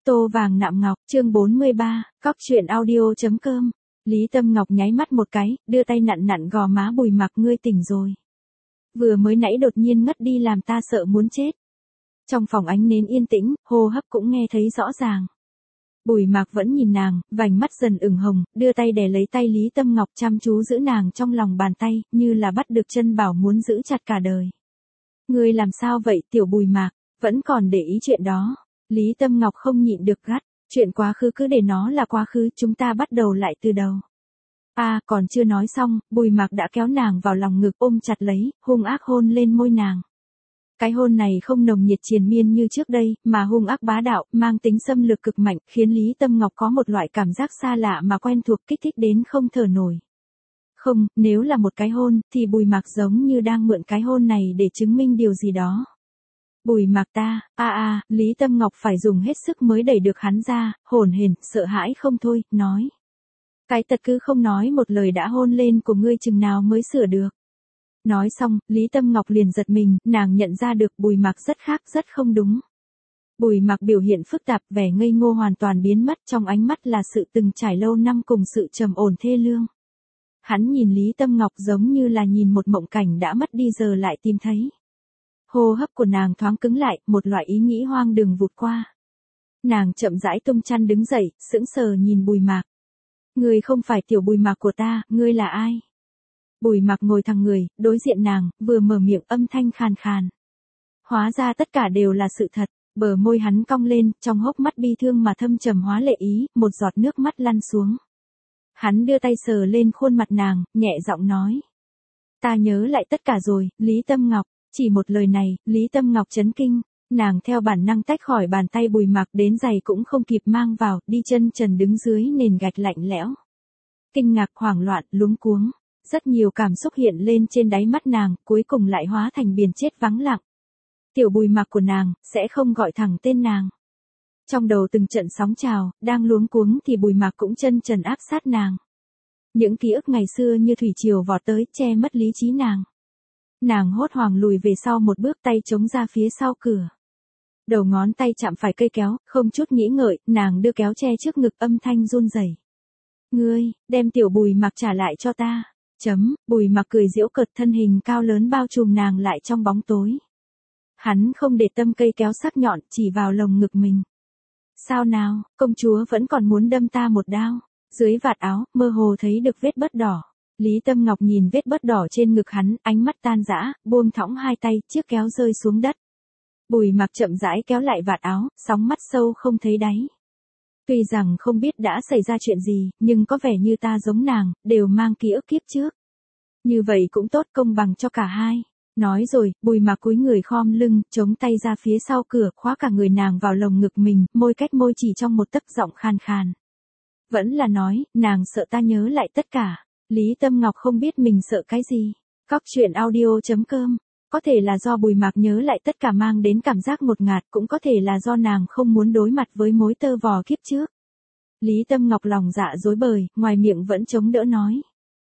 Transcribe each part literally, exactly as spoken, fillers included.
Tô vàng nạm ngọc, chương bốn mươi ba, cóc truyện audio.com. Lý Tâm Ngọc nháy mắt một cái, đưa tay nặn nặn gò má Bùi Mạc, ngươi tỉnh rồi. Vừa mới nãy đột nhiên ngất đi làm ta sợ muốn chết. Trong phòng ánh nến yên tĩnh, hô hấp cũng nghe thấy rõ ràng. Bùi Mạc vẫn nhìn nàng, vành mắt dần ửng hồng, đưa tay đè lấy tay Lý Tâm Ngọc chăm chú giữ nàng trong lòng bàn tay, như là bắt được chân bảo muốn giữ chặt cả đời. Ngươi làm sao vậy tiểu Bùi Mạc, vẫn còn để ý chuyện đó. Lý Tâm Ngọc không nhịn được gắt, chuyện quá khứ cứ để nó là quá khứ, chúng ta bắt đầu lại từ đầu. À, còn chưa nói xong, Bùi Mạc đã kéo nàng vào lòng ngực ôm chặt lấy, hung ác hôn lên môi nàng. Cái hôn này không nồng nhiệt triền miên như trước đây, mà hung ác bá đạo, mang tính xâm lược cực mạnh, khiến Lý Tâm Ngọc có một loại cảm giác xa lạ mà quen thuộc, kích thích đến không thở nổi. Không, nếu là một cái hôn, thì Bùi Mạc giống như đang mượn cái hôn này để chứng minh điều gì đó. Bùi Mạc ta, a a, Lý Tâm Ngọc phải dùng hết sức mới đẩy được hắn ra, hổn hển, sợ hãi không thôi, nói. Cái tật cứ không nói một lời đã hôn lên của ngươi chừng nào mới sửa được. Nói xong, Lý Tâm Ngọc liền giật mình, nàng nhận ra được Bùi Mạc rất khác, rất không đúng. Bùi Mạc biểu hiện phức tạp, vẻ ngây ngô hoàn toàn biến mất, trong ánh mắt là sự từng trải lâu năm cùng sự trầm ổn thê lương. Hắn nhìn Lý Tâm Ngọc giống như là nhìn một mộng cảnh đã mất đi giờ lại tìm thấy. Hô hấp của nàng thoáng cứng lại, một loại ý nghĩ hoang đường vụt qua. Nàng chậm rãi tung chăn đứng dậy, sững sờ nhìn Bùi Mạc. Ngươi không phải tiểu Bùi Mạc của ta, ngươi là ai? Bùi Mạc ngồi thẳng người, đối diện nàng, vừa mở miệng âm thanh khàn khàn. Hóa ra tất cả đều là sự thật, bờ môi hắn cong lên, trong hốc mắt bi thương mà thâm trầm hóa lệ ý, một giọt nước mắt lăn xuống. Hắn đưa tay sờ lên khuôn mặt nàng, nhẹ giọng nói. Ta nhớ lại tất cả rồi, Lý Tâm Ngọc. Chỉ một lời này, Lý Tâm Ngọc chấn kinh, nàng theo bản năng tách khỏi bàn tay Bùi Mạc, đến giày cũng không kịp mang vào, đi chân trần đứng dưới nền gạch lạnh lẽo. Kinh ngạc, hoảng loạn, luống cuống, rất nhiều cảm xúc hiện lên trên đáy mắt nàng, cuối cùng lại hóa thành biển chết vắng lặng. Tiểu Bùi Mạc của nàng, sẽ không gọi thẳng tên nàng. Trong đầu từng trận sóng trào, đang luống cuống thì Bùi Mạc cũng chân trần áp sát nàng. Những ký ức ngày xưa như thủy triều vọt tới, che mất lý trí nàng. Nàng hốt hoảng lùi về sau một bước, tay chống ra phía sau cửa. Đầu ngón tay chạm phải cây kéo, không chút nghĩ ngợi, nàng đưa kéo che trước ngực, âm thanh run rẩy. Ngươi, đem tiểu Bùi Mạc trả lại cho ta. Chấm, Bùi Mạc cười giễu cợt, thân hình cao lớn bao trùm nàng lại trong bóng tối. Hắn không để tâm cây kéo sắc nhọn, chỉ vào lồng ngực mình. Sao nào, công chúa vẫn còn muốn đâm ta một đao. Dưới vạt áo, mơ hồ thấy được vết bớt đỏ. Lý Tâm Ngọc nhìn vết bớt đỏ trên ngực hắn, ánh mắt tan rã, buông thõng hai tay, chiếc kéo rơi xuống đất. Bùi Mạc chậm rãi kéo lại vạt áo, sóng mắt sâu không thấy đáy. Tuy rằng không biết đã xảy ra chuyện gì, nhưng có vẻ như ta giống nàng, đều mang ký ức kiếp trước. Như vậy cũng tốt, công bằng cho cả hai. Nói rồi, Bùi Mạc cúi người khom lưng, chống tay ra phía sau cửa, khóa cả người nàng vào lồng ngực mình, môi cách môi chỉ trong một tấc, giọng khan khan. Vẫn là nói, nàng sợ ta nhớ lại tất cả. Lý Tâm Ngọc không biết mình sợ cái gì. Cóc truyện audio.com. Có thể là do Bùi Mạc nhớ lại tất cả mang đến cảm giác ngột ngạt, cũng có thể là do nàng không muốn đối mặt với mối tơ vò kiếp trước. Lý Tâm Ngọc lòng dạ rối bời, ngoài miệng vẫn chống đỡ nói.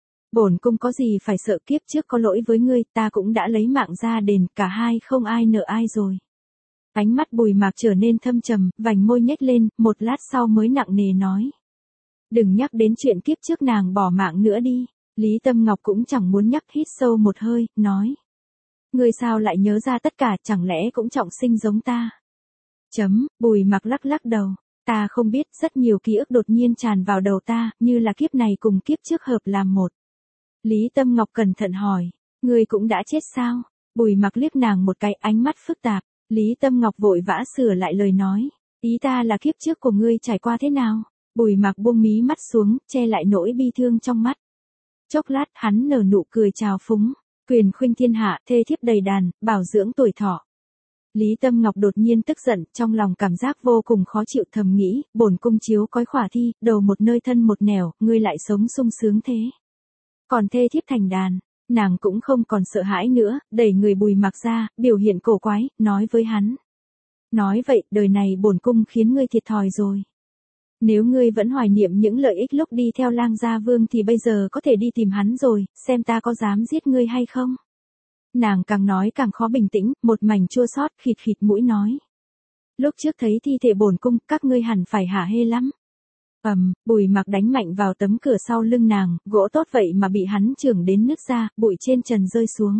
Bổn cung có gì phải sợ, kiếp trước có lỗi với ngươi, ta cũng đã lấy mạng ra đền, cả hai không ai nợ ai rồi. Ánh mắt Bùi Mạc trở nên thâm trầm, vành môi nhếch lên, một lát sau mới nặng nề nói. Đừng nhắc đến chuyện kiếp trước nàng bỏ mạng nữa đi. Lý Tâm Ngọc cũng chẳng muốn nhắc, hít sâu một hơi, nói. Ngươi sao lại nhớ ra tất cả, chẳng lẽ cũng trọng sinh giống ta? Chấm, Bùi Mạc lắc lắc đầu. Ta không biết, rất nhiều ký ức đột nhiên tràn vào đầu ta, như là kiếp này cùng kiếp trước hợp làm một. Lý Tâm Ngọc cẩn thận hỏi. Ngươi cũng đã chết sao? Bùi Mạc liếc nàng một cái, ánh mắt phức tạp. Lý Tâm Ngọc vội vã sửa lại lời nói. Ý ta là kiếp trước của ngươi trải qua thế nào? Bùi Mạc buông mí mắt xuống, che lại nỗi bi thương trong mắt. Chốc lát hắn nở nụ cười trào phúng. Quyền khuynh thiên hạ, thê thiếp đầy đàn, bảo dưỡng tuổi thọ. Lý Tâm Ngọc đột nhiên tức giận, trong lòng cảm giác vô cùng khó chịu, thầm nghĩ, bổn cung chiếu cói khỏa thi, đầu một nơi thân một nẻo, ngươi lại sống sung sướng thế. Còn thê thiếp thành đàn, nàng cũng không còn sợ hãi nữa, đẩy người Bùi Mạc ra, biểu hiện cổ quái, nói với hắn. Nói vậy, đời này bổn cung khiến ngươi thiệt thòi rồi. Nếu ngươi vẫn hoài niệm những lợi ích lúc đi theo Lang Gia Vương thì bây giờ có thể đi tìm hắn rồi, xem ta có dám giết ngươi hay không. Nàng càng nói càng khó bình tĩnh, một mảnh chua xót, khịt khịt mũi nói. Lúc trước thấy thi thể bổn cung, các ngươi hẳn phải hả hê lắm. Ầm, Bùi Mặc đánh mạnh vào tấm cửa sau lưng nàng, gỗ tốt vậy mà bị hắn chưởng đến nứt ra, bụi trên trần rơi xuống.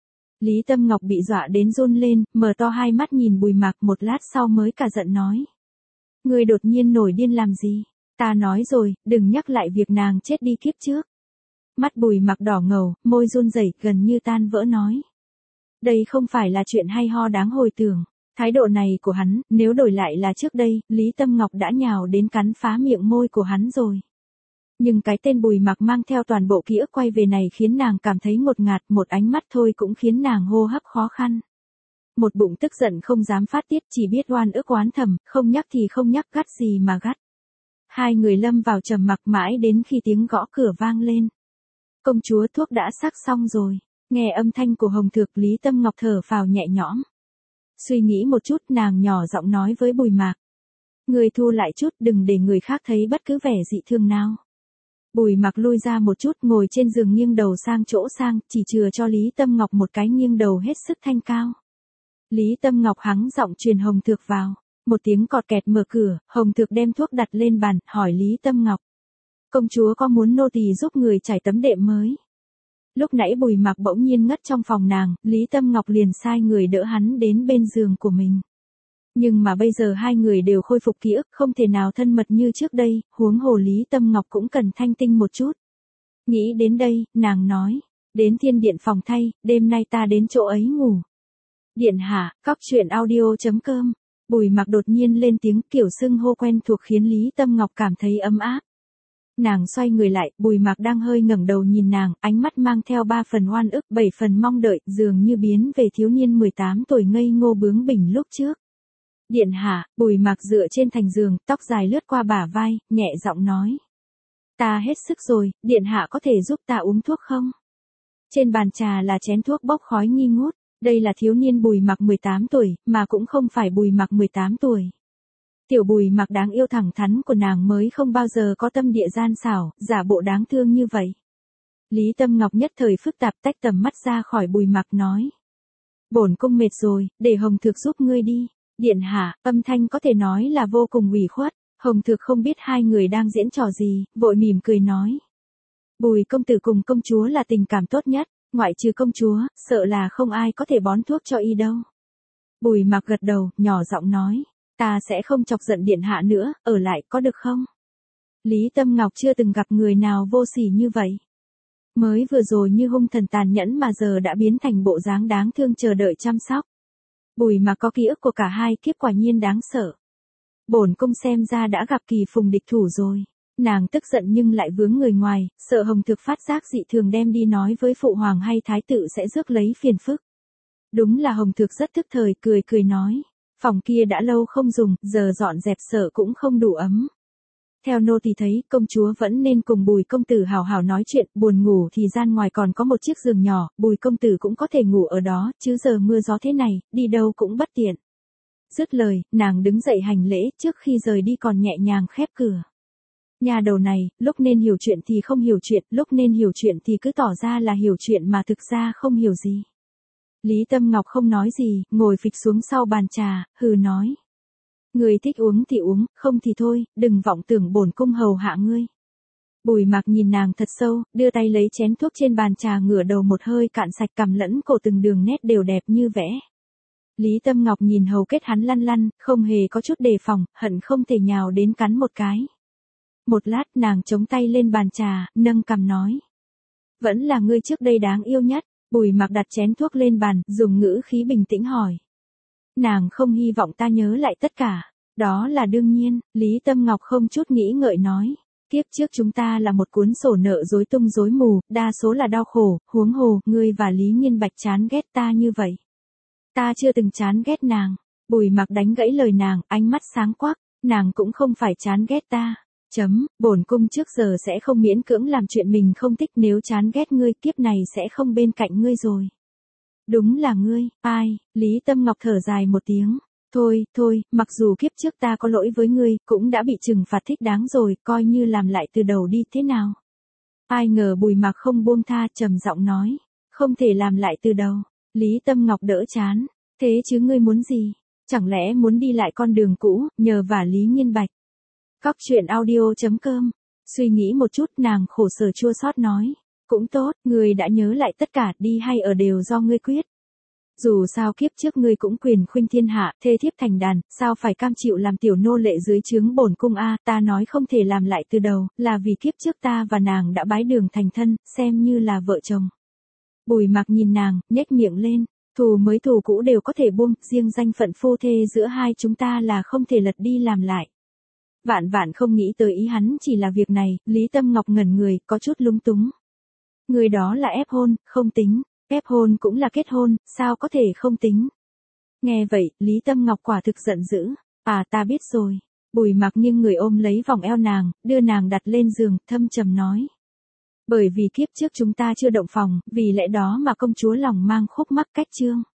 Lý Tâm Ngọc bị dọa đến run lên, mở to hai mắt nhìn Bùi Mặc, một lát sau mới cả giận nói. Ngươi đột nhiên nổi điên làm gì? Ta nói rồi, đừng nhắc lại việc nàng chết đi kiếp trước. Mắt Bùi Mặc đỏ ngầu, môi run rẩy, gần như tan vỡ nói. Đây không phải là chuyện hay ho đáng hồi tưởng. Thái độ này của hắn, nếu đổi lại là trước đây, Lý Tâm Ngọc đã nhào đến cắn phá miệng môi của hắn rồi. Nhưng cái tên Bùi Mặc mang theo toàn bộ ký ức quay về này khiến nàng cảm thấy ngột ngạt, một ánh mắt thôi cũng khiến nàng hô hấp khó khăn. Một bụng tức giận không dám phát tiết, chỉ biết oan ức oán thầm, không nhắc thì không nhắc, gắt gì mà gắt. Hai người lâm vào trầm mặc mãi đến khi tiếng gõ cửa vang lên. Công chúa, thuốc đã sắc xong rồi. Nghe âm thanh của Hồng Thược, Lý Tâm Ngọc thở phào nhẹ nhõm. Suy nghĩ một chút, nàng nhỏ giọng nói với Bùi Mặc. Người thu lại chút, đừng để người khác thấy bất cứ vẻ dị thường nào. Bùi Mặc lui ra một chút, ngồi trên giường nghiêng đầu sang chỗ sang, chỉ chừa cho Lý Tâm Ngọc một cái nghiêng đầu hết sức thanh cao. Lý Tâm Ngọc hắng giọng truyền Hồng Thược vào. Một tiếng cọt kẹt mở cửa, Hồng Thược đem thuốc đặt lên bàn, hỏi Lý Tâm Ngọc. Công chúa có muốn nô tỳ giúp người trải tấm đệm mới? Lúc nãy Bùi Mặc bỗng nhiên ngất trong phòng nàng, Lý Tâm Ngọc liền sai người đỡ hắn đến bên giường của mình. Nhưng mà bây giờ hai người đều khôi phục ký ức, không thể nào thân mật như trước đây, huống hồ Lý Tâm Ngọc cũng cần thanh tinh một chút. Nghĩ đến đây, nàng nói, đến thiên điện phòng thay, đêm nay ta đến chỗ ấy ngủ. Điện hạ, cóc truyện audio chấm com. Bùi Mặc đột nhiên lên tiếng, kiểu xưng hô quen thuộc khiến Lý Tâm Ngọc cảm thấy ấm áp. Nàng xoay người lại, Bùi Mặc đang hơi ngẩng đầu nhìn nàng, ánh mắt mang theo ba phần oan ức, bảy phần mong đợi, dường như biến về thiếu niên mười tám tuổi ngây ngô bướng bỉnh lúc trước. Điện hạ, Bùi Mặc dựa trên thành giường, tóc dài lướt qua bả vai, nhẹ giọng nói. Ta hết sức rồi, điện hạ có thể giúp ta uống thuốc không? Trên bàn trà là chén thuốc bốc khói nghi ngút, đây là thiếu niên Bùi Mặc mười tám tuổi, mà cũng không phải Bùi Mặc mười tám tuổi. Tiểu Bùi Mặc đáng yêu thẳng thắn của nàng mới không bao giờ có tâm địa gian xảo, giả bộ đáng thương như vậy. Lý Tâm Ngọc nhất thời phức tạp, tách tầm mắt ra khỏi Bùi Mặc nói. Bổn cung mệt rồi, để Hồng Thược giúp ngươi đi. Điện hạ, âm thanh có thể nói là vô cùng ủy khuất. Hồng Thược không biết hai người đang diễn trò gì, vội mỉm cười nói. Bùi công tử cùng công chúa là tình cảm tốt nhất, ngoại trừ công chúa, sợ là không ai có thể bón thuốc cho y đâu. Bùi Mặc gật đầu, nhỏ giọng nói. Ta sẽ không chọc giận điện hạ nữa, ở lại có được không? Lý Tâm Ngọc chưa từng gặp người nào vô sỉ như vậy. Mới vừa rồi như hung thần tàn nhẫn mà giờ đã biến thành bộ dáng đáng thương chờ đợi chăm sóc. Bùi Mặc có ký ức của cả hai kiếp, quả nhiên đáng sợ. Bổn cung xem ra đã gặp kỳ phùng địch thủ rồi. Nàng tức giận nhưng lại vướng người ngoài, sợ Hồng Thược phát giác dị thường đem đi nói với phụ hoàng hay thái tử sẽ rước lấy phiền phức. Đúng là Hồng Thược rất tức thời, cười cười nói. Phòng kia đã lâu không dùng, giờ dọn dẹp sợ cũng không đủ ấm. Theo nô tỳ thấy, công chúa vẫn nên cùng Bùi công tử hào hào nói chuyện, buồn ngủ thì gian ngoài còn có một chiếc giường nhỏ, Bùi công tử cũng có thể ngủ ở đó, chứ giờ mưa gió thế này, đi đâu cũng bất tiện. Dứt lời, nàng đứng dậy hành lễ, trước khi rời đi còn nhẹ nhàng khép cửa. Nhà đầu này, lúc nên hiểu chuyện thì không hiểu chuyện, lúc nên hiểu chuyện thì cứ tỏ ra là hiểu chuyện mà thực ra không hiểu gì. Lý Tâm Ngọc không nói gì, ngồi phịch xuống sau bàn trà, hừ nói. Người thích uống thì uống, không thì thôi, đừng vọng tưởng bổn cung hầu hạ ngươi. Bùi Mặc nhìn nàng thật sâu, đưa tay lấy chén thuốc trên bàn trà ngửa đầu một hơi cạn sạch, cằm lẫn cổ từng đường nét đều đẹp như vẽ. Lý Tâm Ngọc nhìn hầu kết hắn lăn lăn, không hề có chút đề phòng, hận không thể nhào đến cắn một cái. Một lát nàng chống tay lên bàn trà, nâng cằm nói. Vẫn là ngươi trước đây đáng yêu nhất. Bùi Mặc đặt chén thuốc lên bàn, dùng ngữ khí bình tĩnh hỏi. Nàng không hy vọng ta nhớ lại tất cả. Đó là đương nhiên, Lý Tâm Ngọc không chút nghĩ ngợi nói. Kiếp trước chúng ta là một cuốn sổ nợ rối tung rối mù, đa số là đau khổ, huống hồ, ngươi và Lý Nghiên Bạch chán ghét ta như vậy. Ta chưa từng chán ghét nàng. Bùi Mặc đánh gãy lời nàng, ánh mắt sáng quắc, nàng cũng không phải chán ghét ta. Chấm, bổn cung trước giờ sẽ không miễn cưỡng làm chuyện mình không thích, nếu chán ghét ngươi kiếp này sẽ không bên cạnh ngươi rồi. Đúng là ngươi, ai, Lý Tâm Ngọc thở dài một tiếng. Thôi, thôi, mặc dù kiếp trước ta có lỗi với ngươi, cũng đã bị trừng phạt thích đáng rồi, coi như làm lại từ đầu đi thế nào. Ai ngờ Bùi Mặc không buông tha, trầm giọng nói. Không thể làm lại từ đầu. Lý Tâm Ngọc đỡ chán. Thế chứ ngươi muốn gì? Chẳng lẽ muốn đi lại con đường cũ, nhờ vả Lý Nghiên Bạch. Cóc truyện audio chấm com. Suy nghĩ một chút nàng khổ sở chua xót nói. Cũng tốt, ngươi đã nhớ lại tất cả, đi hay ở đều do ngươi quyết. Dù sao kiếp trước ngươi cũng quyền khuynh thiên hạ, thê thiếp thành đàn, sao phải cam chịu làm tiểu nô lệ dưới trướng bổn cung a, ta nói không thể làm lại từ đầu, là vì kiếp trước ta và nàng đã bái đường thành thân, xem như là vợ chồng. Bùi Mặc nhìn nàng, nhếch miệng lên, thù mới thù cũ đều có thể buông, riêng danh phận phu thê giữa hai chúng ta là không thể lật đi làm lại. Vạn vạn không nghĩ tới ý hắn chỉ là việc này, Lý Tâm Ngọc ngẩn người, có chút lúng túng. Người đó là ép hôn, không tính. Ép hôn cũng là kết hôn, sao có thể không tính. Nghe vậy, Lý Tâm Ngọc quả thực giận dữ. À ta biết rồi. Bùi Mặc nhưng người ôm lấy vòng eo nàng, đưa nàng đặt lên giường, thâm trầm nói. Bởi vì kiếp trước chúng ta chưa động phòng, vì lẽ đó mà công chúa lòng mang khúc mắc cách chương.